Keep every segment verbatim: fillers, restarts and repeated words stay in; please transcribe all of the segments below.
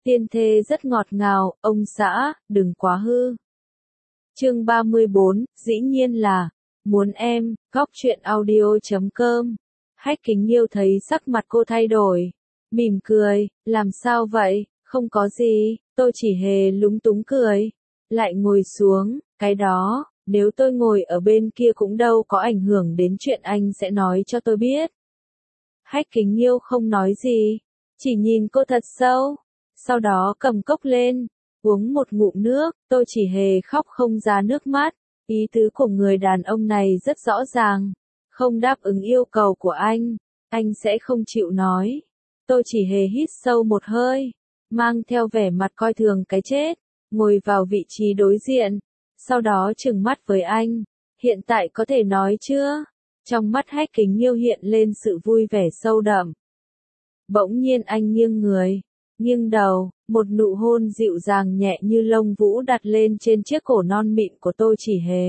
Tiên thê rất ngọt ngào, ông xã, đừng quá hư. Chương ba mươi bốn, dĩ nhiên là, muốn em, góc truyện audio chấm com. Hách Kính Nhiêu thấy sắc mặt cô thay đổi, mỉm cười, làm sao vậy, không có gì, tôi chỉ hề lúng túng cười, lại ngồi xuống, cái đó, nếu tôi ngồi ở bên kia cũng đâu có ảnh hưởng đến chuyện anh sẽ nói cho tôi biết. Hách Kính Nhiêu không nói gì, chỉ nhìn cô thật sâu, sau đó cầm cốc lên, uống một ngụm nước, tôi chỉ hề khóc không ra nước mắt, ý tứ của người đàn ông này rất rõ ràng, không đáp ứng yêu cầu của anh, anh sẽ không chịu nói. Tôi chỉ hề hít sâu một hơi, mang theo vẻ mặt coi thường cái chết, ngồi vào vị trí đối diện, sau đó trừng mắt với anh, hiện tại có thể nói chưa? Trong mắt Hách Kính Nhiêu hiện lên sự vui vẻ sâu đậm. Bỗng nhiên anh nghiêng người, nghiêng đầu, một nụ hôn dịu dàng nhẹ như lông vũ đặt lên trên chiếc cổ non mịn của Tô Chỉ Hề.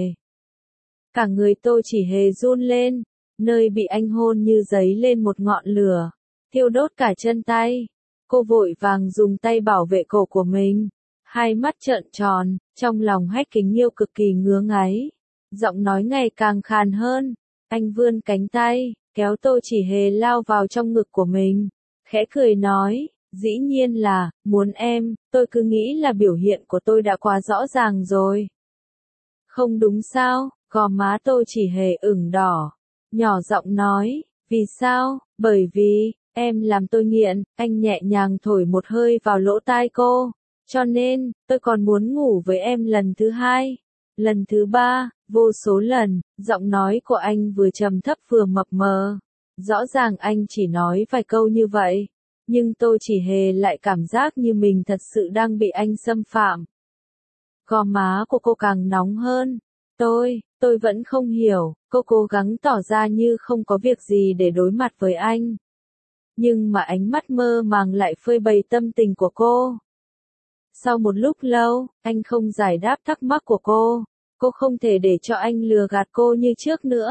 Cả người Tô Chỉ Hề run lên, nơi bị anh hôn như giấy lên một ngọn lửa, thiêu đốt cả chân tay. Cô vội vàng dùng tay bảo vệ cổ của mình, hai mắt trợn tròn, trong lòng Hách Kính Nhiêu cực kỳ ngứa ngáy, giọng nói ngày càng khàn hơn. Anh vươn cánh tay, kéo Tô Chỉ Hề lao vào trong ngực của mình, khẽ cười nói, dĩ nhiên là, muốn em, tôi cứ nghĩ là biểu hiện của tôi đã quá rõ ràng rồi. Không đúng sao? Gò má Tô Chỉ Hề ửng đỏ, nhỏ giọng nói, vì sao? Bởi vì, em làm tôi nghiện, anh nhẹ nhàng thổi một hơi vào lỗ tai cô, cho nên, tôi còn muốn ngủ với em lần thứ hai, lần thứ ba, vô số lần. Giọng nói của anh vừa trầm thấp vừa mập mờ, rõ ràng anh chỉ nói vài câu như vậy, nhưng Tô Chỉ Hề lại cảm giác như mình thật sự đang bị anh xâm phạm. Gò má của cô càng nóng hơn. Tôi, tôi vẫn không hiểu, cô cố gắng tỏ ra như không có việc gì để đối mặt với anh. Nhưng mà ánh mắt mơ màng lại phơi bày tâm tình của cô. Sau một lúc lâu, anh không giải đáp thắc mắc của cô. Cô không thể để cho anh lừa gạt cô như trước nữa.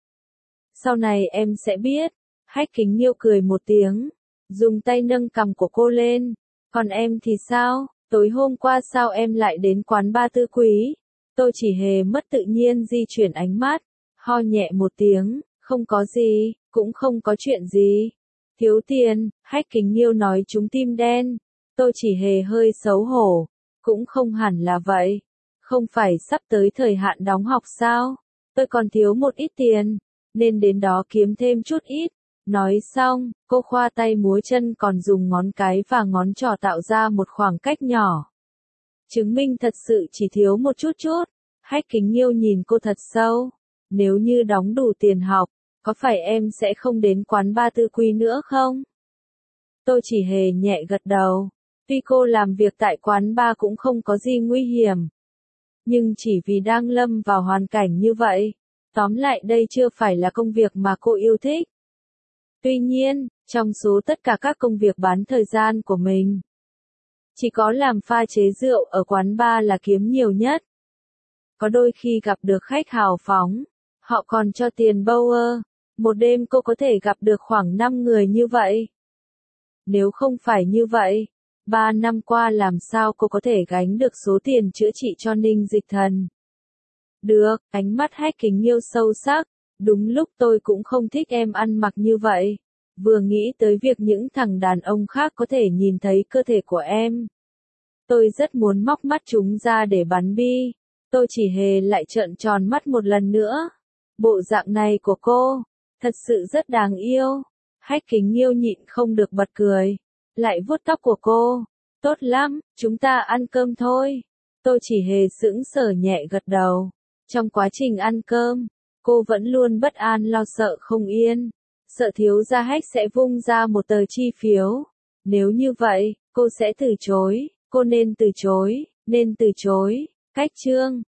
Sau này em sẽ biết. Hách Kính Nhiêu cười một tiếng, dùng tay nâng cằm của cô lên. Còn em thì sao? Tối hôm qua sao em lại đến quán ba Tư Quý? Tôi Chỉ Hề mất tự nhiên di chuyển ánh mắt, ho nhẹ một tiếng, không có gì, cũng không có chuyện gì. Thiếu tiền, Hách Kính Nhiêu nói trúng tim đen. Tôi Chỉ Hề hơi xấu hổ, cũng không hẳn là vậy. Không phải sắp tới thời hạn đóng học sao? Tôi còn thiếu một ít tiền, nên đến đó kiếm thêm chút ít. Nói xong, cô khoa tay múa chân còn dùng ngón cái và ngón trỏ tạo ra một khoảng cách nhỏ. Chứng minh thật sự chỉ thiếu một chút chút. Hách Kính Nhiêu nhìn cô thật sâu. Nếu như đóng đủ tiền học, có phải em sẽ không đến quán ba Tư Quý nữa không? Tôi Chỉ Hề nhẹ gật đầu. Tuy cô làm việc tại quán ba cũng không có gì nguy hiểm, nhưng chỉ vì đang lâm vào hoàn cảnh như vậy. Tóm lại đây chưa phải là công việc mà cô yêu thích. Tuy nhiên, trong số tất cả các công việc bán thời gian của mình, chỉ có làm pha chế rượu ở quán bar là kiếm nhiều nhất. Có đôi khi gặp được khách hào phóng, họ còn cho tiền bower, một đêm cô có thể gặp được khoảng năm người như vậy. Nếu không phải như vậy, ba năm qua làm sao cô có thể gánh được số tiền chữa trị cho Ninh Dịch Thần? Được, ánh mắt Hách Kính Nhiêu sâu sắc, đúng lúc tôi cũng không thích em ăn mặc như vậy. Vừa nghĩ tới việc những thằng đàn ông khác có thể nhìn thấy cơ thể của em, tôi rất muốn móc mắt chúng ra để bắn bi. Tôi Chỉ Hề lại trợn tròn mắt một lần nữa. Bộ dạng này của cô, thật sự rất đáng yêu. Hách Kính Nhiêu nhịn không được bật cười, lại vuốt tóc của cô. Tốt lắm, chúng ta ăn cơm thôi. Tôi Chỉ Hề sững sờ nhẹ gật đầu. Trong quá trình ăn cơm, cô vẫn luôn bất an lo sợ không yên, sợ thiếu gia Hách sẽ vung ra một tờ chi phiếu. Nếu như vậy, cô sẽ từ chối, cô nên từ chối, nên từ chối. Cách chương